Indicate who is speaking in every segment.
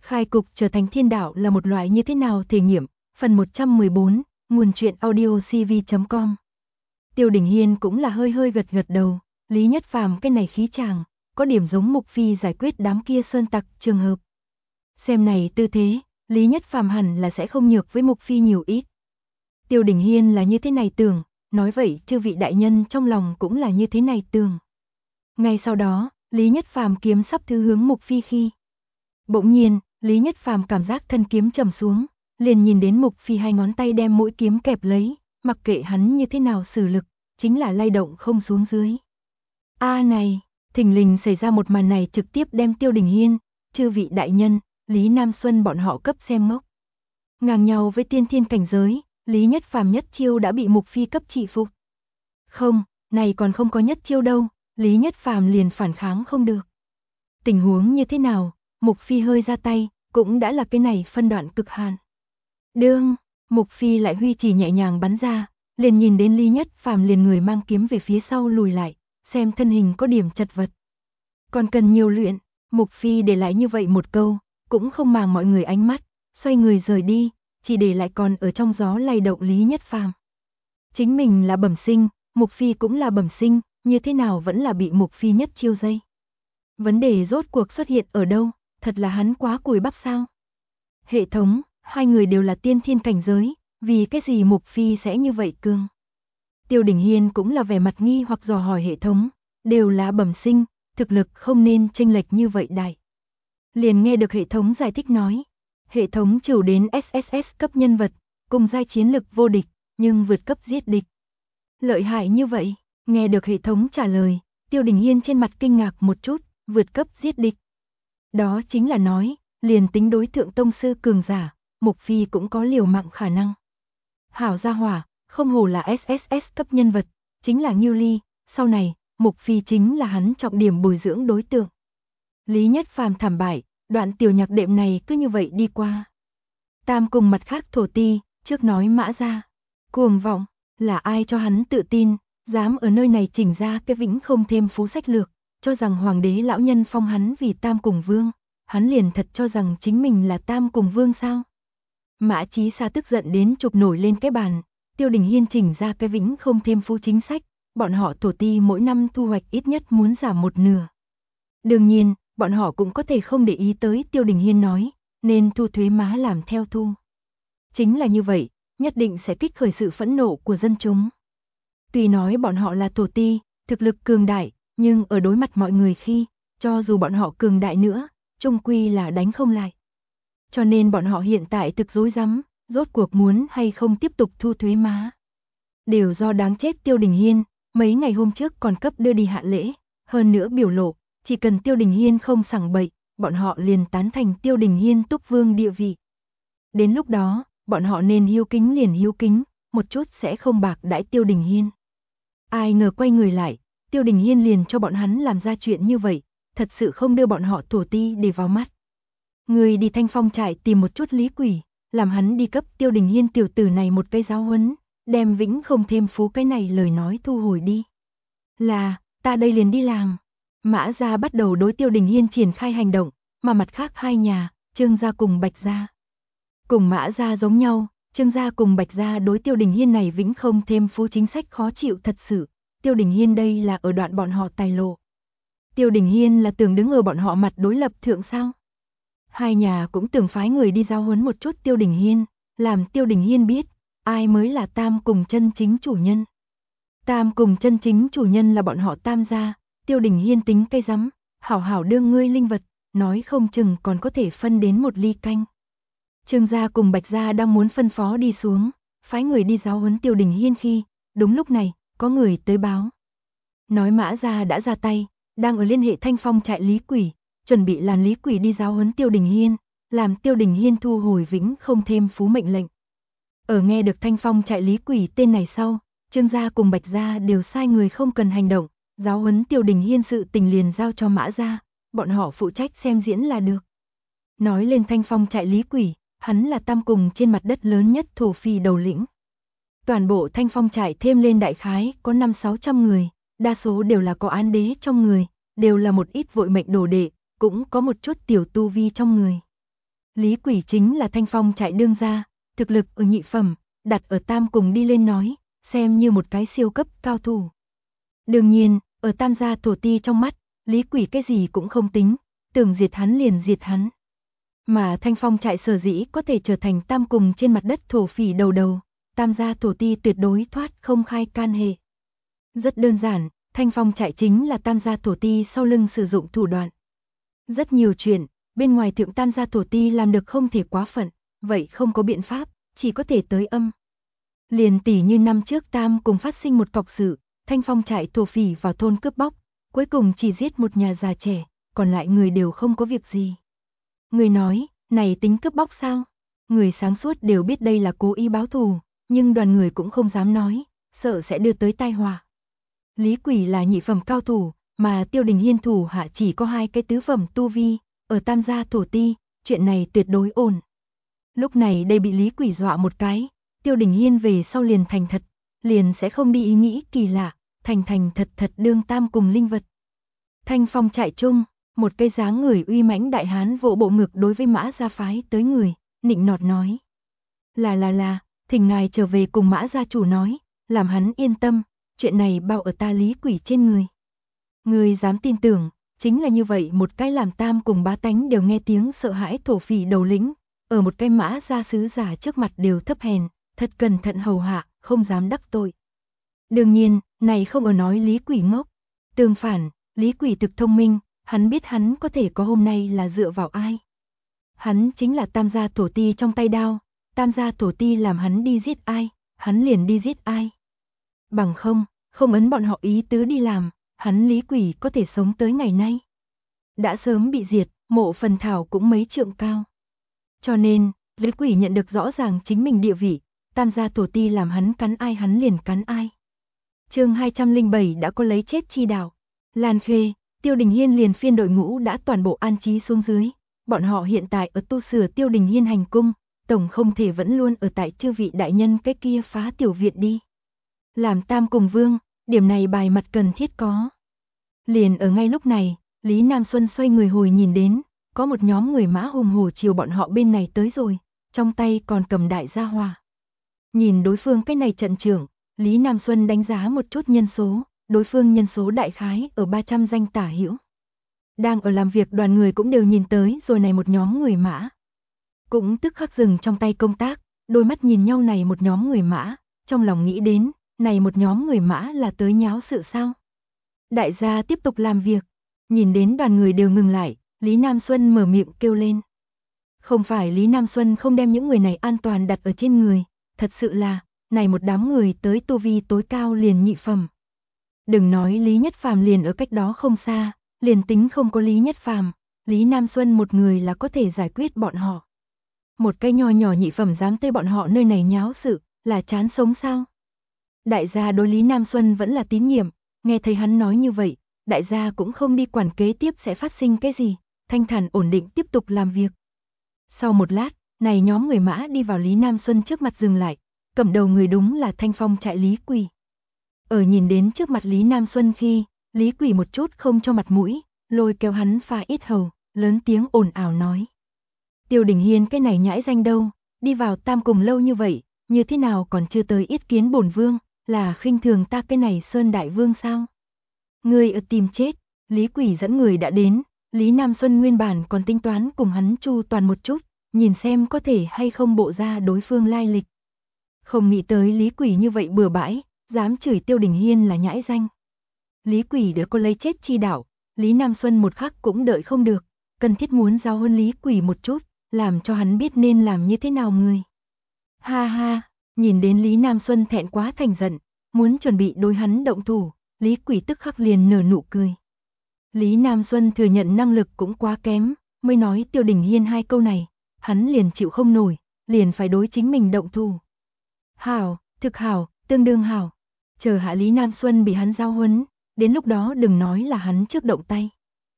Speaker 1: Khai cục trở thành thiên đạo là một loại như thế nào thể nghiệm, phần 114, nguồn truyện audio cv.com. Tiêu Đình Hiên cũng là hơi hơi gật đầu, Lý Nhất Phàm cái này khí chàng, có điểm giống Mục Phi giải quyết đám kia sơn tặc trường hợp. Xem này tư thế, Lý Nhất Phàm hẳn là sẽ không nhược với Mục Phi nhiều ít. Tiêu Đình Hiên là như thế này tưởng, nói vậy chư vị đại nhân trong lòng cũng là như thế này tưởng. Ngay sau đó, Lý Nhất Phàm kiếm sắp thứ hướng Mục Phi khi. Bỗng nhiên, Lý Nhất Phàm cảm giác thân kiếm trầm xuống, liền nhìn đến Mục Phi hai ngón tay đem mũi kiếm kẹp lấy, mặc kệ hắn như thế nào sử lực, chính là lay động không xuống dưới. Này, thình lình xảy ra một màn này trực tiếp đem Tiêu Đình Hiên, chư vị đại nhân, Lý Nam Xuân bọn họ cấp xem ngốc. Ngang nhau với tiên thiên cảnh giới, Lý Nhất Phàm nhất chiêu đã bị Mục Phi cấp trị phục. Không, này còn không có nhất chiêu đâu, Lý Nhất Phàm liền phản kháng không được. Tình huống như thế nào, Mục Phi hơi ra tay, cũng đã là cái này phân đoạn cực hạn. Đương, Mục Phi lại huy chỉ nhẹ nhàng bắn ra, liền nhìn đến Lý Nhất Phàm liền người mang kiếm về phía sau lùi lại, xem thân hình có điểm chật vật. Còn cần nhiều luyện, Mục Phi để lại như vậy một câu, cũng không màng mọi người ánh mắt, xoay người rời đi, chỉ để lại còn ở trong gió lay động Lý Nhất Phàm. Chính mình là bẩm sinh, Mục Phi cũng là bẩm sinh, như thế nào vẫn là bị Mục Phi nhất chiêu dây. Vấn đề rốt cuộc xuất hiện ở đâu, thật là hắn quá cùi bắp sao? Hệ thống, hai người đều là tiên thiên cảnh giới, vì cái gì Mục Phi sẽ như vậy cương? Tiêu Đình Hiên cũng là vẻ mặt nghi hoặc dò hỏi hệ thống, đều là bẩm sinh, thực lực không nên chênh lệch như vậy đại. Liền nghe được hệ thống giải thích nói, hệ thống trừ đến SSS cấp nhân vật, cùng giai chiến lực vô địch, nhưng vượt cấp giết địch. Lợi hại như vậy, nghe được hệ thống trả lời, Tiêu Đình Hiên trên mặt kinh ngạc một chút, vượt cấp giết địch. Đó chính là nói, liền tính đối thượng tông sư cường giả, Mục Phi cũng có liều mạng khả năng. Hảo gia hỏa, không hổ là SSS cấp nhân vật, chính là Ngưu Ly, sau này, Mục Phi chính là hắn trọng điểm bồi dưỡng đối tượng. Lý Nhất Phàm thảm bại, đoạn tiểu nhạc đệm này cứ như vậy đi qua. Tam cùng mặt khác thổ ti, trước nói Mã Gia, cuồng vọng, là ai cho hắn tự tin, dám ở nơi này chỉnh ra cái vĩnh không thêm phú sách lược, cho rằng hoàng đế lão nhân phong hắn vì Tam cùng vương, hắn liền thật cho rằng chính mình là Tam cùng vương sao? Mã Chí Sa tức giận đến chụp nổi lên cái bàn, Tiêu Đình Hiên chỉnh ra cái vĩnh không thêm phú chính sách, bọn họ thổ ti mỗi năm thu hoạch ít nhất muốn giảm một nửa. Đương nhiên, bọn họ cũng có thể không để ý tới Tiêu Đình Hiên nói, nên thu thuế má làm theo thu. Chính là như vậy, nhất định sẽ kích khởi sự phẫn nộ của dân chúng. Tuy nói bọn họ là thổ ti, thực lực cường đại, nhưng ở đối mặt mọi người khi, cho dù bọn họ cường đại nữa, chung quy là đánh không lại. Cho nên bọn họ hiện tại thực rối rắm, rốt cuộc muốn hay không tiếp tục thu thuế má. Đều do đáng chết Tiêu Đình Hiên, mấy ngày hôm trước còn cấp đưa đi hạ lễ, hơn nữa biểu lộ, chỉ cần Tiêu Đình Hiên không sảng bậy, bọn họ liền tán thành Tiêu Đình Hiên túc vương địa vị. Đến lúc đó, bọn họ nên hiếu kính liền hiếu kính, một chút sẽ không bạc đãi Tiêu Đình Hiên. Ai ngờ quay người lại, Tiêu Đình Hiên liền cho bọn hắn làm ra chuyện như vậy, thật sự không đưa bọn họ thổ ti để vào mắt. Người đi Thanh Phong trại tìm một chút Lý Quỷ, làm hắn đi cấp Tiêu Đình Hiên tiểu tử này một cây giáo huấn, đem vĩnh không thêm phú cái này lời nói thu hồi đi. Là, ta đây liền đi làm. Mã Gia bắt đầu đối Tiêu Đình Hiên triển khai hành động, mà mặt khác hai nhà, Trương Gia cùng Bạch Gia. Cùng Mã Gia giống nhau, Trương Gia cùng Bạch Gia đối Tiêu Đình Hiên này vĩnh không thêm phú chính sách khó chịu thật sự. Tiêu Đình Hiên đây là ở đoạn bọn họ tài lộ. Tiêu Đình Hiên là tưởng đứng ở bọn họ mặt đối lập thượng sao? Hai nhà cũng tưởng phái người đi giáo huấn một chút Tiêu Đình Hiên, làm Tiêu Đình Hiên biết, ai mới là Tam cùng chân chính chủ nhân. Tam cùng chân chính chủ nhân là bọn họ Tam gia, Tiêu Đình Hiên tính cây rắm, hảo hảo đương ngươi linh vật, nói không chừng còn có thể phân đến một ly canh. Trương gia cùng Bạch gia đang muốn phân phó đi xuống, phái người đi giáo huấn Tiêu Đình Hiên khi, đúng lúc này, có người tới báo. Nói Mã Gia đã ra tay, đang ở liên hệ Thanh Phong trại Lý Quỷ, chuẩn bị làm Lý Quỷ đi giáo huấn Tiêu Đình Hiên, làm Tiêu Đình Hiên thu hồi vĩnh không thêm phú mệnh lệnh. Ở nghe được Thanh Phong trại Lý Quỷ tên này sau, Trương gia cùng Bạch gia đều sai người không cần hành động, giáo huấn Tiêu Đình Hiên sự tình liền giao cho Mã Gia, bọn họ phụ trách xem diễn là được. Nói lên Thanh Phong trại Lý Quỷ, hắn là Tam cùng trên mặt đất lớn nhất thổ phỉ đầu lĩnh. Toàn bộ Thanh Phong trại thêm lên đại khái có 500-600 người, đa số đều là có án đế trong người, đều là một ít vội mệnh đồ đệ, cũng có một chút tiểu tu vi trong người. Lý Quỷ chính là Thanh Phong trại đương gia, thực lực ở nhị phẩm, đặt ở tam cùng đi lên nói, xem như một cái siêu cấp cao thủ. Đương nhiên, ở tam gia thổ ti trong mắt, Lý Quỷ cái gì cũng không tính, tưởng diệt hắn liền diệt hắn. Mà Thanh Phong trại sở dĩ có thể trở thành tam cùng trên mặt đất thổ phỉ đầu đầu, tam gia thổ ti tuyệt đối thoát không khai can hệ. Rất đơn giản, Thanh Phong trại chính là tam gia thổ ti sau lưng sử dụng thủ đoạn. Rất nhiều chuyện, bên ngoài thượng tam gia thổ ti làm được không thể quá phận, vậy không có biện pháp, chỉ có thể tới âm. Liền tỉ như năm trước tam cùng phát sinh một cọc sự, Thanh Phong trại thổ phỉ vào thôn cướp bóc, cuối cùng chỉ giết một nhà già trẻ, còn lại người đều không có việc gì. Người nói, này tính cướp bóc sao? Người sáng suốt đều biết đây là cố ý báo thù, nhưng đoàn người cũng không dám nói, sợ sẽ đưa tới tai họa. Lý Quỷ là nhị phẩm cao thủ, mà Tiêu Đình Hiên thủ hạ chỉ có 2 cái tứ phẩm tu vi, ở tam gia thổ ti, chuyện này tuyệt đối ổn. Lúc này đây bị Lý Quỷ dọa một cái, Tiêu Đình Hiên về sau liền thành thật, liền sẽ không đi ý nghĩ kỳ lạ, thành thật thật đương tam cùng linh vật. Thanh Phong trại chung, một cây dáng người uy mãnh đại hán vỗ bộ ngực đối với Mã gia phái tới người, nịnh nọt nói. Là, thỉnh ngài trở về cùng Mã gia chủ nói, làm hắn yên tâm, chuyện này bao ở ta Lý Quỷ trên người. Người dám tin tưởng, chính là như vậy một cái làm tam cùng bá tánh đều nghe tiếng sợ hãi thổ phỉ đầu lĩnh, ở một cái Mã gia sứ giả trước mặt đều thấp hèn, thật cẩn thận hầu hạ, không dám đắc tội. Đương nhiên, này không ở nói Lý Quỷ ngốc. Tương phản, Lý Quỷ thực thông minh, hắn biết hắn có thể có hôm nay là dựa vào ai. Hắn chính là tam gia thổ ti trong tay đao, tam gia thổ ti làm hắn đi giết ai, hắn liền đi giết ai. Bằng không ấn bọn họ ý tứ đi làm, hắn Lý Quỷ có thể sống tới ngày nay. Đã sớm bị diệt, mộ phần thảo cũng mấy trượng cao. Cho nên, Lý Quỷ nhận được rõ ràng chính mình địa vị, tam gia thổ ti làm hắn cắn ai hắn liền cắn ai. Chương 207 đã có lấy chết chi đạo. Lan Khê, Tiêu Đình Hiên liền phiên đội ngũ đã toàn bộ an trí xuống dưới, bọn họ hiện tại ở tu sửa Tiêu Đình Hiên hành cung, tổng không thể vẫn luôn ở tại chư vị đại nhân cái kia phá tiểu viện đi. Làm tam cùng vương, điểm này bài mặt cần thiết có. Liền ở ngay lúc này, Lý Nam Xuân xoay người hồi nhìn đến, có một nhóm người mã hùng hổ chiều bọn họ bên này tới rồi, trong tay còn cầm đại gia hòa. Nhìn đối phương cái này trận trưởng, Lý Nam Xuân đánh giá một chút nhân số, đối phương nhân số đại khái ở 300 danh tả hữu. Đang ở làm việc đoàn người cũng đều nhìn tới rồi này một nhóm người mã. Cũng tức khắc dừng trong tay công tác, đôi mắt nhìn nhau này một nhóm người mã, trong lòng nghĩ đến, này một nhóm người mã là tới nháo sự sao. Đại gia tiếp tục làm việc, nhìn đến đoàn người đều ngừng lại, Lý Nam Xuân mở miệng kêu lên. Không phải Lý Nam Xuân không đem những người này an toàn đặt ở trên người, thật sự là, này một đám người tới tu vi tối cao liền nhị phẩm. Đừng nói Lý Nhất Phàm liền ở cách đó không xa, liền tính không có Lý Nhất Phàm, Lý Nam Xuân một người là có thể giải quyết bọn họ. Một cái nho nhỏ nhị phẩm dám tới bọn họ nơi này nháo sự, là chán sống sao? Đại gia đối Lý Nam Xuân vẫn là tín nhiệm, nghe thấy hắn nói như vậy, đại gia cũng không đi quản kế tiếp sẽ phát sinh cái gì, thanh thản ổn định tiếp tục làm việc. Sau một lát, này nhóm người mã đi vào Lý Nam Xuân trước mặt dừng lại, cầm đầu người đúng là Thanh Phong trại Lý Quỷ. Ở nhìn đến trước mặt Lý Nam Xuân khi, Lý Quỷ một chút không cho mặt mũi, lôi kéo hắn pha ít hầu, lớn tiếng ồn ào nói. Tiêu Đình Hiên cái này nhãi danh đâu, đi vào tam cùng lâu như vậy, như thế nào còn chưa tới yết kiến bổn vương, là khinh thường ta cái này Sơn Đại Vương sao? Người ở tìm chết, Lý Quỷ dẫn người đã đến, Lý Nam Xuân nguyên bản còn tính toán cùng hắn chu toàn một chút, nhìn xem có thể hay không bộ ra đối phương lai lịch. Không nghĩ tới Lý Quỷ như vậy bừa bãi, dám chửi Tiêu Đình Hiên là nhãi danh. Lý Quỷ đã có lấy chết chi đạo, Lý Nam Xuân một khắc cũng đợi không được, cần thiết muốn giao hơn Lý Quỷ một chút, làm cho hắn biết nên làm như thế nào người. Ha ha, nhìn đến Lý Nam Xuân thẹn quá thành giận, muốn chuẩn bị đối hắn động thủ, Lý Quỷ tức khắc liền nở nụ cười. Lý Nam Xuân thừa nhận năng lực cũng quá kém, mới nói Tiêu Đình Hiên 2 câu này, hắn liền chịu không nổi, liền phải đối chính mình động thủ. Hảo, thực hảo, tương đương hảo. Chờ hạ Lý Nam Xuân bị hắn giao huấn, đến lúc đó đừng nói là hắn trước động tay.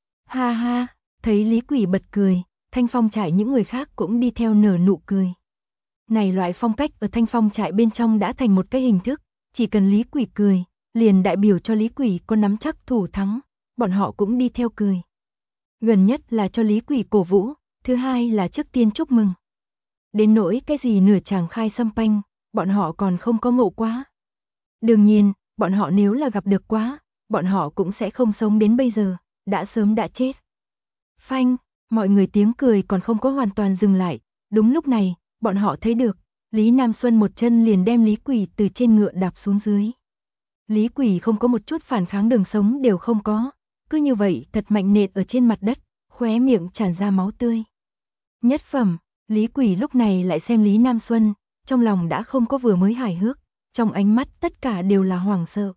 Speaker 1: Ha ha, thấy Lý Quỷ bật cười, Thanh Phong trại những người khác cũng đi theo nở nụ cười. Này loại phong cách ở Thanh Phong trại bên trong đã thành một cái hình thức, chỉ cần Lý Quỷ cười, liền đại biểu cho Lý Quỷ có nắm chắc thủ thắng, bọn họ cũng đi theo cười. Gần nhất là cho Lý Quỷ cổ vũ, thứ hai là trước tiên chúc mừng. Đến nỗi cái gì nửa chàng khai xăm panh, bọn họ còn không có ngộ quá. Đương nhiên, bọn họ nếu là gặp được quá, bọn họ cũng sẽ không sống đến bây giờ, đã sớm đã chết. Phanh, mọi người tiếng cười còn không có hoàn toàn dừng lại, đúng lúc này, bọn họ thấy được, Lý Nam Xuân một chân liền đem Lý Quỷ từ trên ngựa đạp xuống dưới. Lý Quỷ không có một chút phản kháng, đường sống đều không có, cứ như vậy thật mạnh nện ở trên mặt đất, khóe miệng tràn ra máu tươi. Nhất phẩm, Lý Quỷ lúc này lại xem Lý Nam Xuân, trong lòng đã không có vừa mới hài hước, trong ánh mắt tất cả đều là hoảng sợ.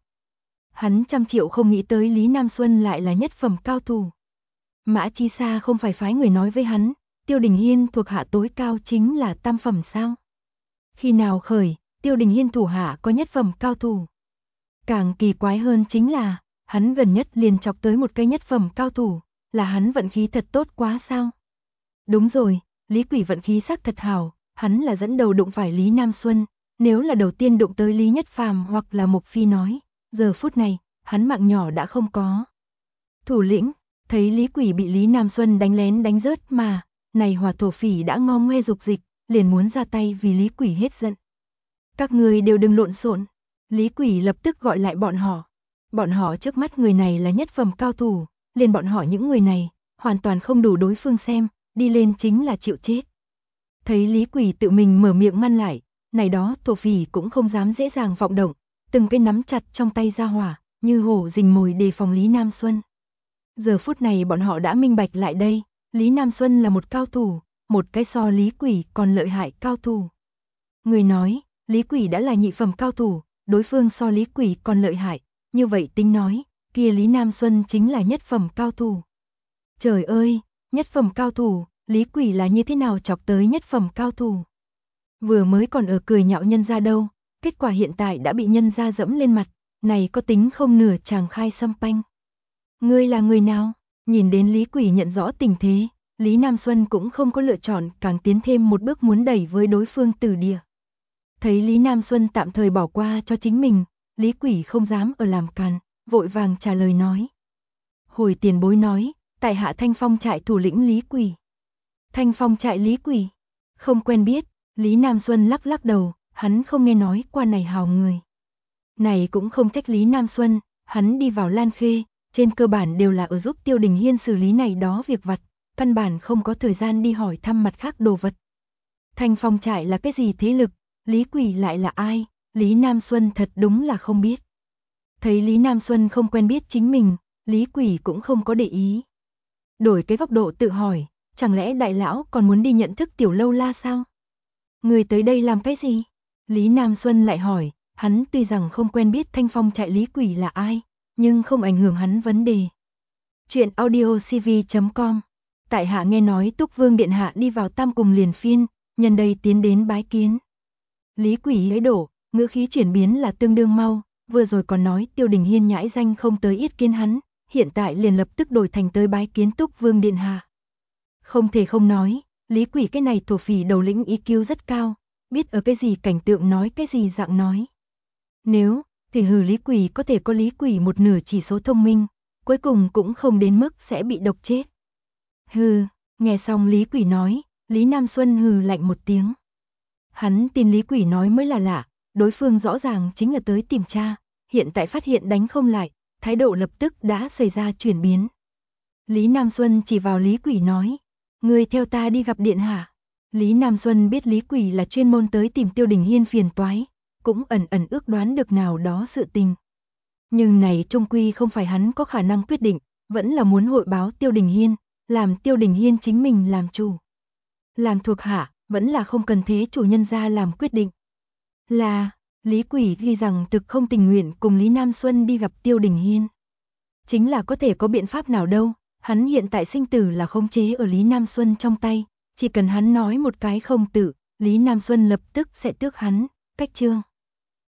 Speaker 1: Hắn trăm triệu không nghĩ tới Lý Nam Xuân lại là nhất phẩm cao thủ. Mã Chi Sa không phải phái người nói với hắn, Tiêu Đình Hiên thuộc hạ tối cao chính là tam phẩm sao? Khi nào khởi, Tiêu Đình Hiên thủ hạ có nhất phẩm cao thủ? Càng kỳ quái hơn chính là, hắn gần nhất liền chọc tới một cái nhất phẩm cao thủ, là hắn vận khí thật tốt quá sao? Đúng rồi, Lý Quỷ vận khí xác thật hảo, hắn là dẫn đầu đụng phải Lý Nam Xuân, nếu là đầu tiên đụng tới Lý Nhất Phàm hoặc là Mục Phi nói, giờ phút này, hắn mạng nhỏ đã không có. Thủ lĩnh, thấy Lý Quỷ bị Lý Nam Xuân đánh lén đánh rớt mà, này Hỏa Thổ Phỉ đã ngo ngoe dục dịch, liền muốn ra tay vì Lý Quỷ hết giận. Các người đều đừng lộn xộn. Lý Quỷ lập tức gọi lại bọn họ. Bọn họ trước mắt người này là nhất phẩm cao thủ, liền bọn họ những người này, hoàn toàn không đủ đối phương xem, đi lên chính là chịu chết. Thấy Lý Quỷ tự mình mở miệng ngăn lại, này đó thổ phỉ cũng không dám dễ dàng vọng động, từng cái nắm chặt trong tay ra hỏa, như hổ rình mồi đề phòng Lý Nam Xuân. Giờ phút này bọn họ đã minh bạch lại đây, Lý Nam Xuân là một cao thủ, một cái so Lý Quỷ còn lợi hại cao thủ. Người nói, Lý Quỷ đã là nhị phẩm cao thủ, đối phương so Lý Quỷ còn lợi hại, như vậy tính nói, kia Lý Nam Xuân chính là nhất phẩm cao thủ. Trời ơi, nhất phẩm cao thủ, Lý Quỷ là như thế nào chọc tới nhất phẩm cao thủ? Vừa mới còn ở cười nhạo nhân gia đâu, kết quả hiện tại đã bị nhân gia dẫm lên mặt, này có tính không nửa chàng khai xăm panh. Ngươi là người nào? Nhìn đến Lý Quỷ nhận rõ tình thế, Lý Nam Xuân cũng không có lựa chọn, càng tiến thêm một bước muốn đẩy với đối phương tử địa. Thấy Lý Nam Xuân tạm thời bỏ qua cho chính mình, Lý Quỷ không dám ở làm càn, vội vàng trả lời nói. Hồi tiền bối nói, tại hạ Thanh Phong trại thủ lĩnh Lý Quỷ. Thanh Phong trại Lý Quỷ? Không quen biết, Lý Nam Xuân lắc lắc đầu, hắn không nghe nói qua này hào người. Này cũng không trách Lý Nam Xuân, hắn đi vào Lan Khê, trên cơ bản đều là ở giúp Tiêu Đình Hiên xử lý này đó việc vặt, căn bản không có thời gian đi hỏi thăm mặt khác đồ vật. Thanh Phong trại là cái gì thế lực, Lý Quỷ lại là ai, Lý Nam Xuân thật đúng là không biết. Thấy Lý Nam Xuân không quen biết chính mình, Lý Quỷ cũng không có để ý. Đổi cái góc độ tự hỏi, chẳng lẽ đại lão còn muốn đi nhận thức Tiểu Lâu La sao? Người tới đây làm cái gì? Lý Nam Xuân lại hỏi, hắn tuy rằng không quen biết Thanh Phong trại Lý Quỷ là ai, nhưng không ảnh hưởng hắn vấn đề. Chuyện audiocv.com. Tại hạ nghe nói Túc Vương điện hạ đi vào Tam Cùng liền phiên, nhân đây tiến đến bái kiến. Lý Quỷ ấy đổ, ngữ khí chuyển biến là tương đương mau, vừa rồi còn nói Tiêu Đình Hiên nhãi danh không tới yết kiến hắn, hiện tại liền lập tức đổi thành tới bái kiến Túc Vương điện hạ. Không thể không nói, Lý Quỷ cái này thổ phỉ đầu lĩnh EQ rất cao, biết ở cái gì cảnh tượng nói cái gì dạng nói. Nếu, thì Lý Quỷ có thể có Lý Quỷ một nửa chỉ số thông minh, cuối cùng cũng không đến mức sẽ bị độc chết. Nghe xong Lý Quỷ nói, Lý Nam Xuân lạnh một tiếng. Hắn tin Lý Quỷ nói mới là lạ, đối phương rõ ràng chính là tới tìm cha, hiện tại phát hiện đánh không lại, thái độ lập tức đã xảy ra chuyển biến. Lý Nam Xuân chỉ vào Lý Quỷ nói, ngươi theo ta đi gặp điện hạ. Lý Nam Xuân biết Lý Quỷ là chuyên môn tới tìm Tiêu Đình Hiên phiền toái, cũng ẩn ẩn ước đoán được nào đó sự tình. Nhưng này trung quy không phải hắn có khả năng quyết định, vẫn là muốn hội báo Tiêu Đình Hiên, làm Tiêu Đình Hiên chính mình làm chủ. Làm thuộc hạ, vẫn là không cần thế chủ nhân ra làm quyết định. Lý Quỷ ghi rằng thực không tình nguyện cùng Lý Nam Xuân đi gặp Tiêu Đình Hiên. Chính là có thể có biện pháp nào đâu, hắn hiện tại sinh tử là khống chế ở Lý Nam Xuân trong tay, chỉ cần hắn nói một cái không tử, Lý Nam Xuân lập tức sẽ tước hắn, cách chương.